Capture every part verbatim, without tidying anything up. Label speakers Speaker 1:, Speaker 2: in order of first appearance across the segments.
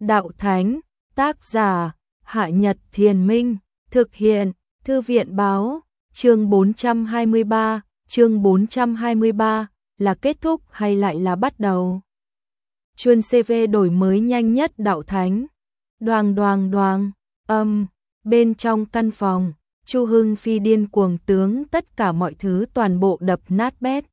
Speaker 1: đạo thánh, tác giả, Hạ Nhật Thiền Minh, thực hiện, Thư viện báo, chương bốn trăm hai mươi ba, chương bốn trăm hai mươi ba, là kết thúc hay lại là bắt đầu? Chuông xê vê đổi mới nhanh nhất đạo thánh. Đoàng đoàng đoàng, âm, bên trong căn phòng, Chu Hưng Phi điên cuồng tướng tất cả mọi thứ toàn bộ đập nát bét.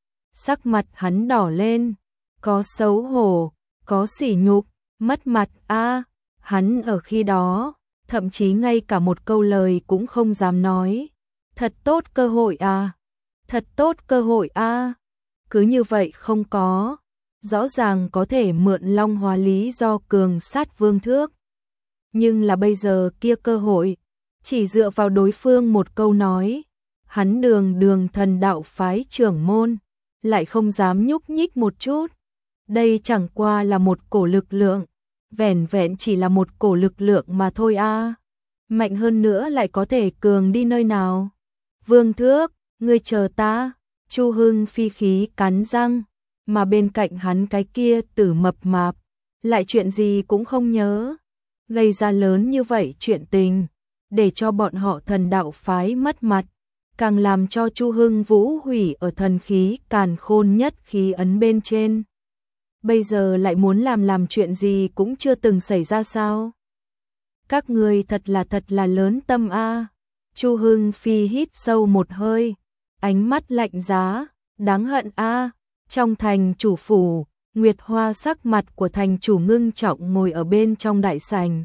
Speaker 1: Sắc mặt hắn đỏ lên, có xấu hổ, có sỉ nhục, mất mặt a, à, hắn ở khi đó, thậm chí ngay cả một câu lời cũng không dám nói. Thật tốt cơ hội à, thật tốt cơ hội a, à. Cứ như vậy không có, rõ ràng có thể mượn Long Hóa lý do cường sát Vương Thước. Nhưng là bây giờ kia cơ hội, chỉ dựa vào đối phương một câu nói, hắn đường đường thần đạo phái trưởng môn, lại không dám nhúc nhích một chút. Đây chẳng qua là một cổ lực lượng, vẻn vẹn chỉ là một cổ lực lượng mà thôi a. À. Mạnh hơn nữa lại có thể cường đi nơi nào? Vương Thước, ngươi chờ ta. Chu Hưng Phi khí cắn răng, mà bên cạnh hắn cái kia tử mập mạp, lại chuyện gì cũng không nhớ. Gây ra lớn như vậy chuyện tình, để cho bọn họ thần đạo phái mất mặt, càng làm cho Chu Hưng Vũ hủy ở thần khí càn khôn nhất khí ấn bên trên. Bây giờ lại muốn làm làm chuyện gì cũng chưa từng xảy ra sao? Các người thật là thật là lớn tâm a. À. Chu Hưng Phi hít sâu một hơi, ánh mắt lạnh giá, đáng hận a. À. Trong thành chủ phủ, Nguyệt Hoa sắc mặt của thành chủ ngưng trọng ngồi ở bên trong đại sảnh.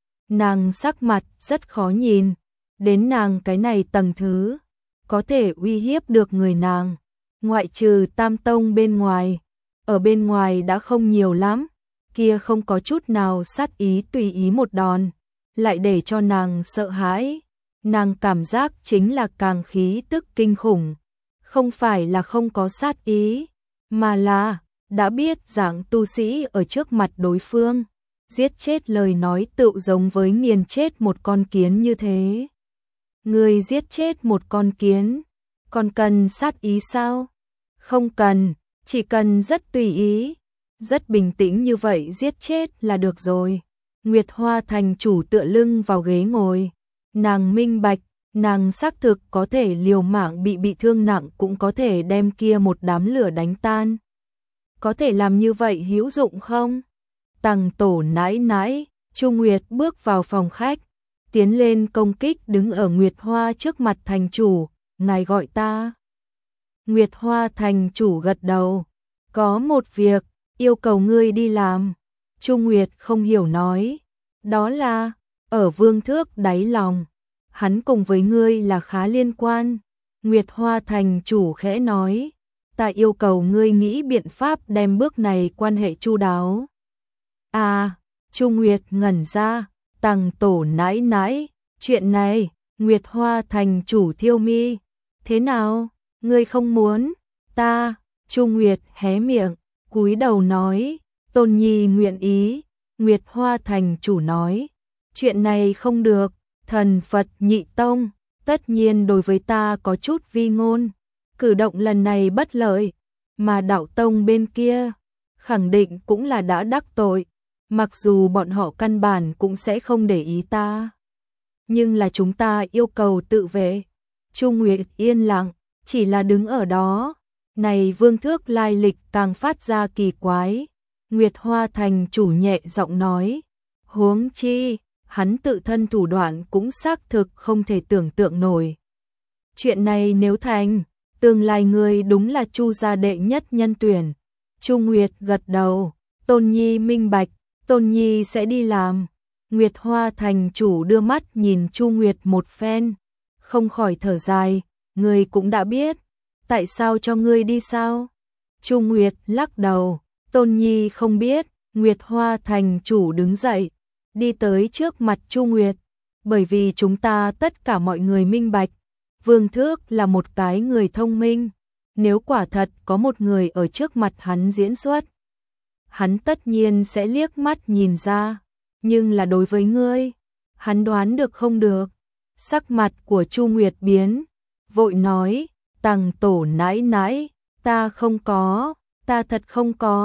Speaker 1: Nàng sắc mặt rất khó nhìn, đến nàng cái này tầng thứ, có thể uy hiếp được người nàng, ngoại trừ Tam Tông bên ngoài, ở bên ngoài đã không nhiều lắm, kia không có chút nào sát ý tùy ý một đòn, lại để cho nàng sợ hãi, nàng cảm giác chính là càng khí tức kinh khủng, không phải là không có sát ý, mà là đã biết dạng tu sĩ ở trước mặt đối phương, giết chết lời nói tựu giống với nghiền chết một con kiến như thế. Người giết chết một con kiến, còn cần sát ý sao? Không cần, chỉ cần rất tùy ý, rất bình tĩnh như vậy giết chết là được rồi. Nguyệt Hoa thành chủ tựa lưng vào ghế ngồi, nàng minh bạch, nàng xác thực có thể liều mạng bị bị thương nặng cũng có thể đem kia một đám lửa đánh tan. Có thể làm như vậy hữu dụng không? Tằng tổ nãi nãi, Chu Nguyệt bước vào phòng khách, tiến lên công kích đứng ở Nguyệt Hoa trước mặt thành chủ, ngài gọi ta. Nguyệt Hoa thành chủ gật đầu, có một việc, yêu cầu ngươi đi làm. Chu Nguyệt không hiểu nói, đó là, ở Vương Thước đáy lòng, hắn cùng với ngươi là khá liên quan. Nguyệt Hoa thành chủ khẽ nói, ta yêu cầu ngươi nghĩ biện pháp đem bước này quan hệ chu đáo. À, Chu Nguyệt ngẩn ra, tằng tổ nãi nãi, chuyện này, Nguyệt Hoa thành chủ thiêu mi, thế nào, ngươi không muốn, ta, Chu Nguyệt hé miệng, cúi đầu nói, Tôn Nhi nguyện ý. Nguyệt Hoa thành chủ nói, chuyện này không được, thần Phật nhị tông, tất nhiên đối với ta có chút vi ngôn, cử động lần này bất lợi, mà đạo tông bên kia, khẳng định cũng là đã đắc tội, mặc dù bọn họ căn bản cũng sẽ không để ý ta. Nhưng là chúng ta yêu cầu tự vệ. Chu Nguyệt yên lặng, chỉ là đứng ở đó, này Vương Thước lai lịch càng phát ra kỳ quái. Nguyệt Hoa thành chủ nhẹ giọng nói, huống chi, hắn tự thân thủ đoạn cũng xác thực không thể tưởng tượng nổi. Chuyện này nếu thành, tương lai người đúng là Chu gia đệ nhất nhân tuyển. Chu Nguyệt gật đầu, Tôn Nhi minh bạch, Tôn Nhi sẽ đi làm. Nguyệt Hoa thành chủ đưa mắt nhìn Chu Nguyệt một phen, không khỏi thở dài, người cũng đã biết, tại sao cho ngươi đi sao? Chu Nguyệt lắc đầu, Tôn Nhi không biết. Nguyệt Hoa thành chủ đứng dậy, đi tới trước mặt Chu Nguyệt, bởi vì chúng ta tất cả mọi người minh bạch, Vương Thước là một cái người thông minh, nếu quả thật có một người ở trước mặt hắn diễn xuất, hắn tất nhiên sẽ liếc mắt nhìn ra, nhưng là đối với ngươi, hắn đoán được không được. Sắc mặt của Chu Nguyệt biến, vội nói, tằng tổ nãi nãi, ta không có, ta thật không có.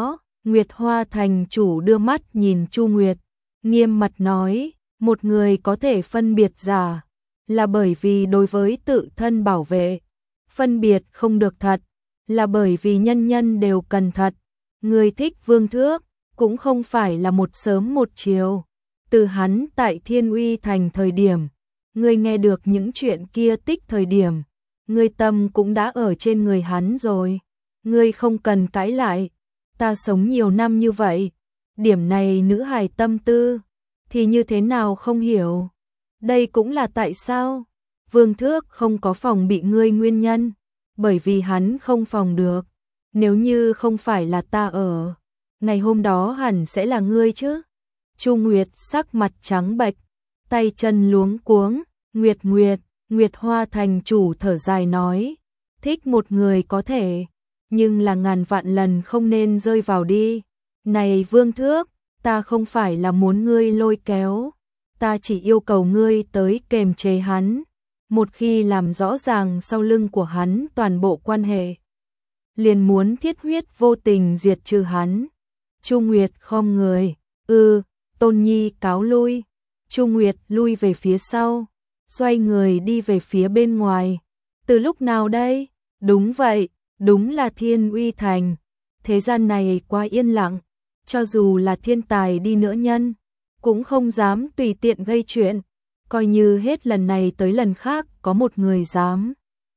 Speaker 1: Nguyệt Hoa thành chủ đưa mắt nhìn Chu Nguyệt, nghiêm mặt nói, một người có thể phân biệt giả, là bởi vì đối với tự thân bảo vệ, phân biệt không được thật, là bởi vì nhân nhân đều cần thật. Người thích Vương Thước, cũng không phải là một sớm một chiều. Từ hắn tại Thiên Uy thành thời điểm, người nghe được những chuyện kia tích thời điểm, người tâm cũng đã ở trên người hắn rồi. Ngươi không cần cãi lại, ta sống nhiều năm như vậy, điểm này nữ hài tâm tư, thì như thế nào không hiểu. Đây cũng là tại sao Vương Thước không có phòng bị ngươi nguyên nhân, bởi vì hắn không phòng được. Nếu như không phải là ta ở, ngày hôm đó hẳn sẽ là ngươi chứ. Chu Nguyệt sắc mặt trắng bệch, tay chân luống cuống. Nguyệt Nguyệt, Nguyệt Hoa thành chủ thở dài nói, thích một người có thể, nhưng là ngàn vạn lần không nên rơi vào đi. Này Vương Thước, ta không phải là muốn ngươi lôi kéo, ta chỉ yêu cầu ngươi tới kềm chế hắn. Một khi làm rõ ràng sau lưng của hắn toàn bộ quan hệ, liền muốn thiết huyết vô tình diệt trừ hắn. Chu Nguyệt khom người, ư, Tôn Nhi cáo lui. Chu Nguyệt lui về phía sau, xoay người đi về phía bên ngoài. Từ lúc nào đây? Đúng vậy, đúng là Thiên Uy thành. Thế gian này quá yên lặng, cho dù là thiên tài đi nữa nhân, cũng không dám tùy tiện gây chuyện. Coi như hết lần này tới lần khác có một người dám.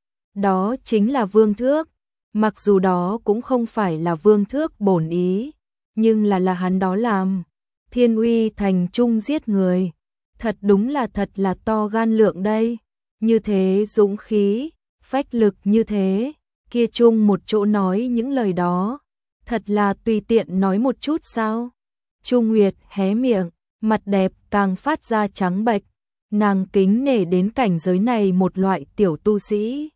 Speaker 1: Đó chính là Vương Thước. Mặc dù đó cũng không phải là Vương Thước bổn ý, nhưng là là hắn đó làm. Thiên Uy thành trung giết người, thật đúng là thật là to gan lượng đây. Như thế dũng khí, phách lực như thế, kia chung một chỗ nói những lời đó, thật là tùy tiện nói một chút sao. Chu Nguyệt hé miệng, mặt đẹp càng phát ra trắng bệch, nàng kính nể đến cảnh giới này một loại tiểu tu sĩ.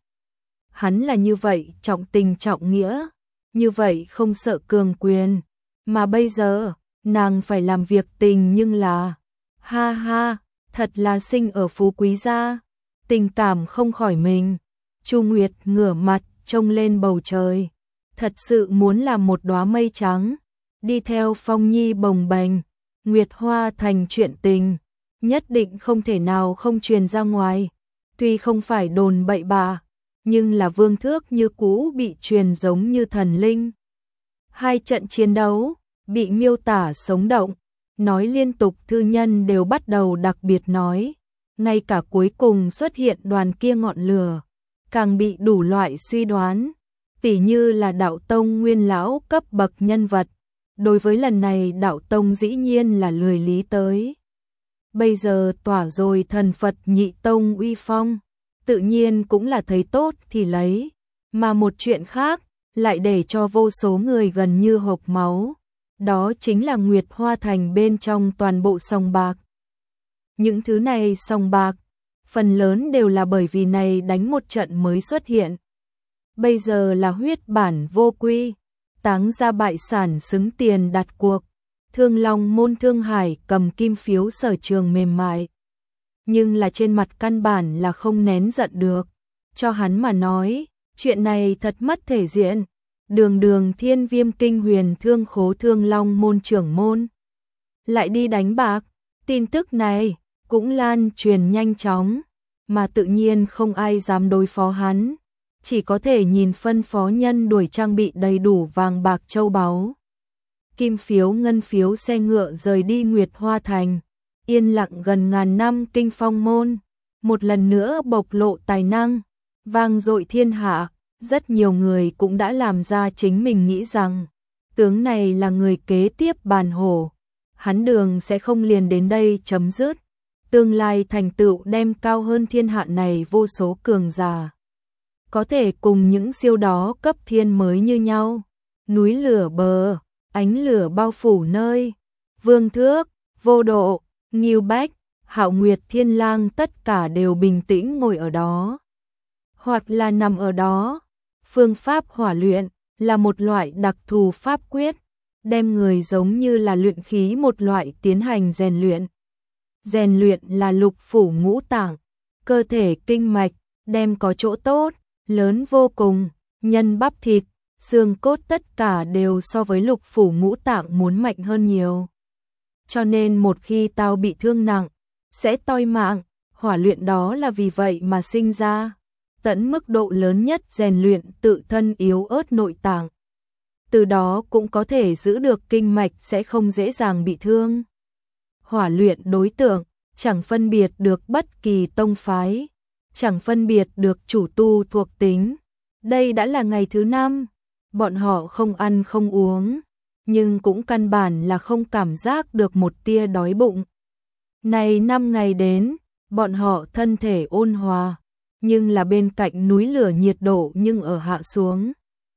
Speaker 1: Hắn là như vậy trọng tình trọng nghĩa, như vậy không sợ cường quyền, mà bây giờ, nàng phải làm việc tình nhưng là, ha ha, thật là sinh ở phú quý gia, tình cảm không khỏi mình. Chu Nguyệt ngửa mặt trông lên bầu trời, thật sự muốn làm một đóa mây trắng, đi theo phong nhi bồng bềnh. Nguyệt Hoa thành chuyện tình, nhất định không thể nào không truyền ra ngoài, tuy không phải đồn bậy bạ, nhưng là Vương Thước như cũ bị truyền giống như thần linh. Hai trận chiến đấu, bị miêu tả sống động, nói liên tục thư nhân đều bắt đầu đặc biệt nói, ngay cả cuối cùng xuất hiện đoàn kia ngọn lửa, càng bị đủ loại suy đoán, tỉ như là đạo tông nguyên lão cấp bậc nhân vật. Đối với lần này đạo tông dĩ nhiên là lười lý tới. Bây giờ tỏa rồi thần Phật nhị tông uy phong, tự nhiên cũng là thấy tốt thì lấy, mà một chuyện khác lại để cho vô số người gần như hộc máu, đó chính là Nguyệt Hoa thành bên trong toàn bộ sòng bạc. Những thứ này sòng bạc, phần lớn đều là bởi vì này đánh một trận mới xuất hiện. Bây giờ là huyết bản vô quy, táng ra bại sản xứng tiền đặt cuộc. Thương Long môn Thương Hải cầm kim phiếu sở trường mềm mại, nhưng là trên mặt căn bản là không nén giận được. Cho hắn mà nói, chuyện này thật mất thể diện. Đường đường Thiên Viêm Kinh Huyền Thương Khố Thương Long môn trưởng môn lại đi đánh bạc. Tin tức này cũng lan truyền nhanh chóng, mà tự nhiên không ai dám đối phó hắn, chỉ có thể nhìn phân phó nhân đuổi trang bị đầy đủ vàng bạc châu báu, kim phiếu ngân phiếu xe ngựa rời đi Nguyệt Hoa thành. Yên lặng gần ngàn năm Kinh Phong môn, một lần nữa bộc lộ tài năng, vang dội thiên hạ. Rất nhiều người cũng đã làm ra chính mình nghĩ rằng, tướng này là người kế tiếp bàn hổ, hắn đường sẽ không liền đến đây chấm dứt, tương lai thành tựu đem cao hơn thiên hạ này vô số cường giả, có thể cùng những siêu đó cấp thiên mới như nhau. Núi lửa bờ, ánh lửa bao phủ nơi, Vương Thước, Vô Độ, Ngưu Bách, Hạo Nguyệt Thiên Lang tất cả đều bình tĩnh ngồi ở đó, hoặc là nằm ở đó. Phương pháp hỏa luyện là một loại đặc thù pháp quyết, đem người giống như là luyện khí một loại tiến hành rèn luyện. Rèn luyện là lục phủ ngũ tạng, cơ thể kinh mạch, đem có chỗ tốt, lớn vô cùng, nhân bắp thịt, xương cốt tất cả đều so với lục phủ ngũ tạng muốn mạnh hơn nhiều. Cho nên một khi tao bị thương nặng, sẽ toi mạng, hỏa luyện đó là vì vậy mà sinh ra, tận mức độ lớn nhất rèn luyện tự thân yếu ớt nội tạng. Từ đó cũng có thể giữ được kinh mạch sẽ không dễ dàng bị thương. Hỏa luyện đối tượng, chẳng phân biệt được bất kỳ tông phái, chẳng phân biệt được chủ tu thuộc tính. Đây đã là ngày thứ năm, bọn họ không ăn không uống, nhưng cũng căn bản là không cảm giác được một tia đói bụng. Này năm ngày đến, bọn họ thân thể ôn hòa, nhưng là bên cạnh núi lửa nhiệt độ nhưng ở hạ xuống.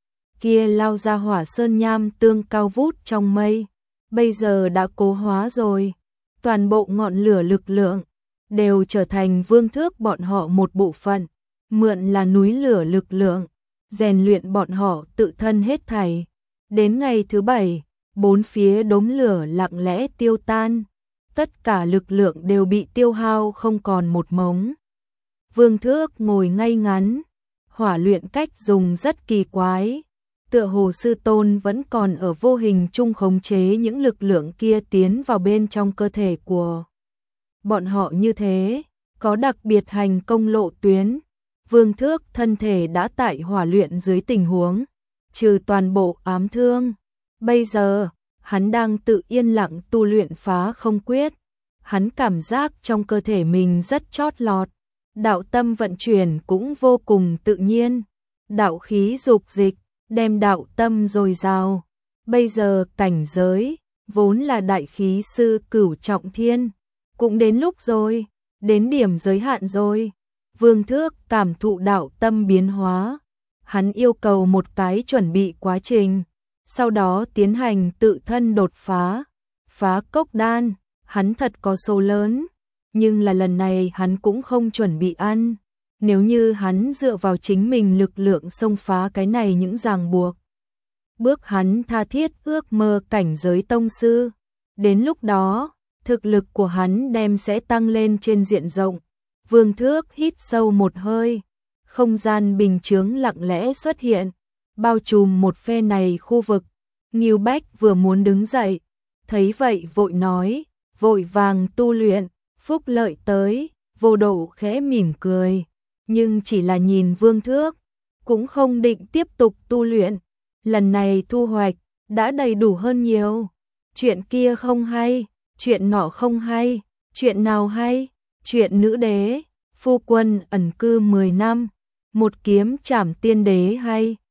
Speaker 1: Kia lao ra hỏa sơn nham tương cao vút trong mây, bây giờ đã cố hóa rồi. Toàn bộ ngọn lửa lực lượng đều trở thành vương thước bọn họ một bộ phận, mượn là núi lửa lực lượng, rèn luyện bọn họ tự thân hết thảy. Đến ngày thứ bảy, bốn phía đốm lửa lặng lẽ tiêu tan, tất cả lực lượng đều bị tiêu hao không còn một mống. Vương thước ngồi ngay ngắn, hỏa luyện cách dùng rất kỳ quái, tựa hồ sư tôn vẫn còn ở vô hình chung khống chế những lực lượng kia tiến vào bên trong cơ thể của bọn họ như thế, có đặc biệt hành công lộ tuyến. Vương thước thân thể đã tại hỏa luyện dưới tình huống, trừ toàn bộ ám thương. Bây giờ, hắn đang tự yên lặng tu luyện phá không quyết. Hắn cảm giác trong cơ thể mình rất chót lọt, đạo tâm vận chuyển cũng vô cùng tự nhiên, đạo khí dục dịch, đem đạo tâm dồi dào. Bây giờ cảnh giới, vốn là đại khí sư cửu trọng thiên, cũng đến lúc rồi, đến điểm giới hạn rồi. Vương thước cảm thụ đạo tâm biến hóa, hắn yêu cầu một cái chuẩn bị quá trình, sau đó tiến hành tự thân đột phá, phá cốc đan. Hắn thật có số lớn, nhưng là lần này hắn cũng không chuẩn bị ăn. Nếu như hắn dựa vào chính mình lực lượng xông phá cái này những ràng buộc, bước hắn tha thiết ước mơ cảnh giới tông sư, đến lúc đó, thực lực của hắn đem sẽ tăng lên trên diện rộng. Vương thước hít sâu một hơi, không gian bình chướng lặng lẽ xuất hiện, bao trùm một phe này khu vực. Ngưu Bách vừa muốn đứng dậy, thấy vậy vội nói, vội vàng tu luyện, phúc lợi tới. Vô Độ khẽ mỉm cười, nhưng chỉ là nhìn Vương thước, cũng không định tiếp tục tu luyện. Lần này thu hoạch đã đầy đủ hơn nhiều. Chuyện kia không hay, chuyện nọ không hay, chuyện nào hay? Chuyện nữ đế, phu quân ẩn cư mười năm, một kiếm trảm tiên đế hay.